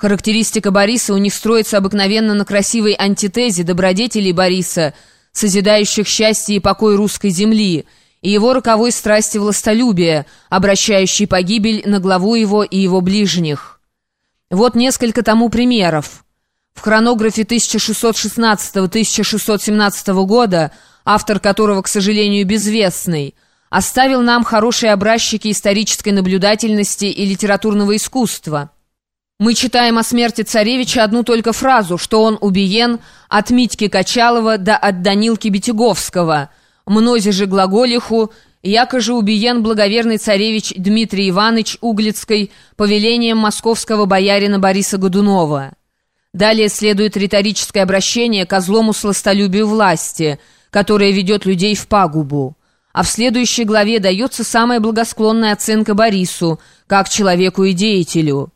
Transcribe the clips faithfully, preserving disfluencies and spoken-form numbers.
Характеристика Бориса у них строится обыкновенно на красивой антитезе добродетелей Бориса, созидающих счастье и покой русской земли, и его роковой страсти властолюбия, обращающей погибель на главу его и его ближних. Вот несколько тому примеров. В хронографе тысяча шестьсот шестнадцатого — тысяча шестьсот семнадцатого года, автор которого, к сожалению, безвестный, оставил нам хорошие образчики исторической наблюдательности и литературного искусства. Мы читаем о смерти царевича одну только фразу, что он убиен от Митьки Качалова да от Данилки Бетяговского, мнози же глаголиху, яко же убиен благоверный царевич Дмитрий Иванович Углицкой повелением московского боярина Бориса Годунова. Далее следует риторическое обращение ко злому сластолюбию власти, которое ведет людей в пагубу. А в следующей главе дается самая благосклонная оценка Борису, как человеку и деятелю.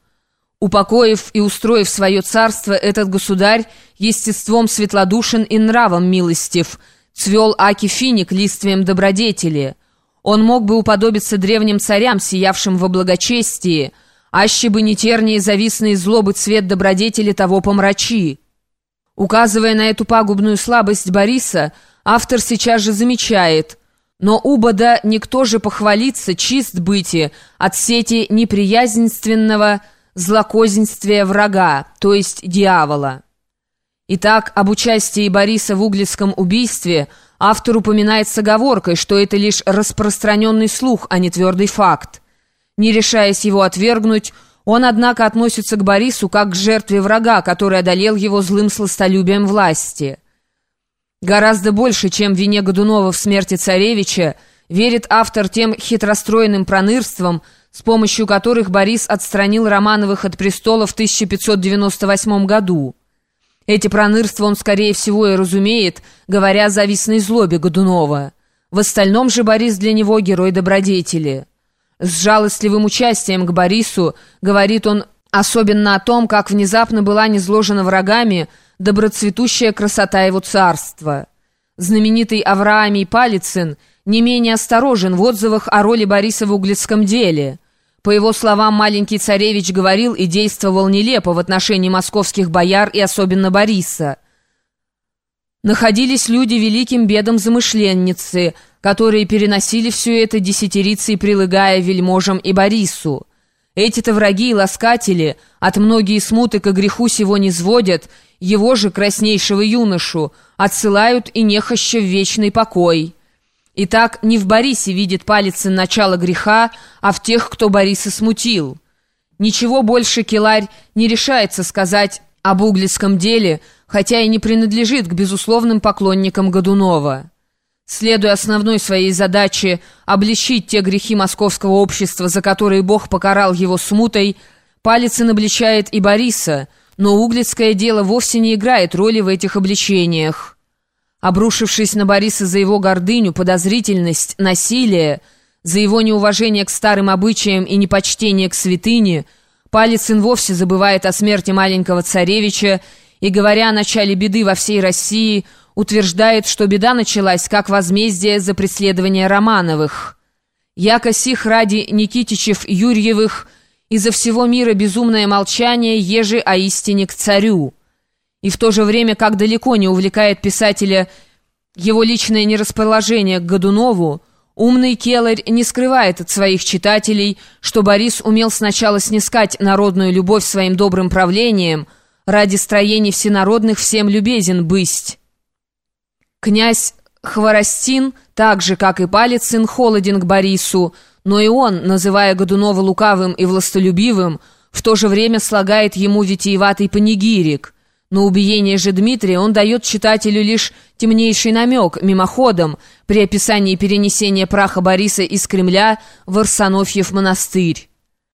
Упокоив и устроив свое царство, этот государь естеством светлодушен и нравом милостив, цвел аки финик листвием добродетели. Он мог бы уподобиться древним царям, сиявшим во благочестии, аще бы не терние завистные злобы цвет добродетели того помрачи. Указывая на эту пагубную слабость Бориса, автор сейчас же замечает: «Но убо да никто же похвалится чист быти от сети неприязненственного злокозненствия врага, то есть дьявола». Итак, об участии Бориса в Углицком убийстве автор упоминает с оговоркой, что это лишь распространенный слух, а не твердый факт. Не решаясь его отвергнуть, он, однако, относится к Борису как к жертве врага, который одолел его злым сластолюбием власти. Гораздо больше, чем вине Годунова в смерти царевича, верит автор тем хитростроенным пронырством, с помощью которых Борис отстранил Романовых от престола в тысяча пятьсот девяносто восьмом году. Эти пронырства он, скорее всего, и разумеет, говоря о завистной злобе Годунова. В остальном же Борис для него герой добродетели. С жалостливым участием к Борису говорит он особенно о том, как внезапно была низложена врагами доброцветущая красота его царства. Знаменитый Авраамий Палицын не менее осторожен в отзывах о роли Бориса в Углицком деле. По его словам, маленький царевич говорил и действовал нелепо в отношении московских бояр и особенно Бориса. Находились люди великим бедом замышленницы, которые переносили все это десятирицей, прилагая вельможам и Борису. Эти-то враги и ласкатели от многие смуты ко греху сего не сводят, его же, краснейшего юношу, отсылают и нехаще в вечный покой. Итак, не в Борисе видит Палицын начало греха, а в тех, кто Бориса смутил. Ничего больше Киларь не решается сказать об Углицком деле, хотя и не принадлежит к безусловным поклонникам Годунова. Следуя основной своей задаче обличить те грехи московского общества, за которые Бог покарал его смутой, Палицын обличает и Бориса, но Углицкое дело вовсе не играет роли в этих обличениях. Обрушившись на Бориса за его гордыню, подозрительность, насилие, за его неуважение к старым обычаям и непочтение к святыне, Палицын вовсе забывает о смерти маленького царевича и, говоря о начале беды во всей России, утверждает, что беда началась как возмездие за преследование Романовых. Яко сих ради Никитичев Юрьевых изо всего мира безумное молчание, еже о истине к царю. И в то же время, как далеко не увлекает писателя его личное нерасположение к Годунову, умный Келарь не скрывает от своих читателей, что Борис умел сначала снискать народную любовь своим добрым правлением, ради строений всенародных всем любезен бысть. Князь Хворостин, так же, как и Палицын, холоден к Борису, но и он, называя Годунова лукавым и властолюбивым, в то же время слагает ему витиеватый панигирик. На убиение же Дмитрия он дает читателю лишь темнейший намек, мимоходом, при описании перенесения праха Бориса из Кремля в Арсенофьев монастырь.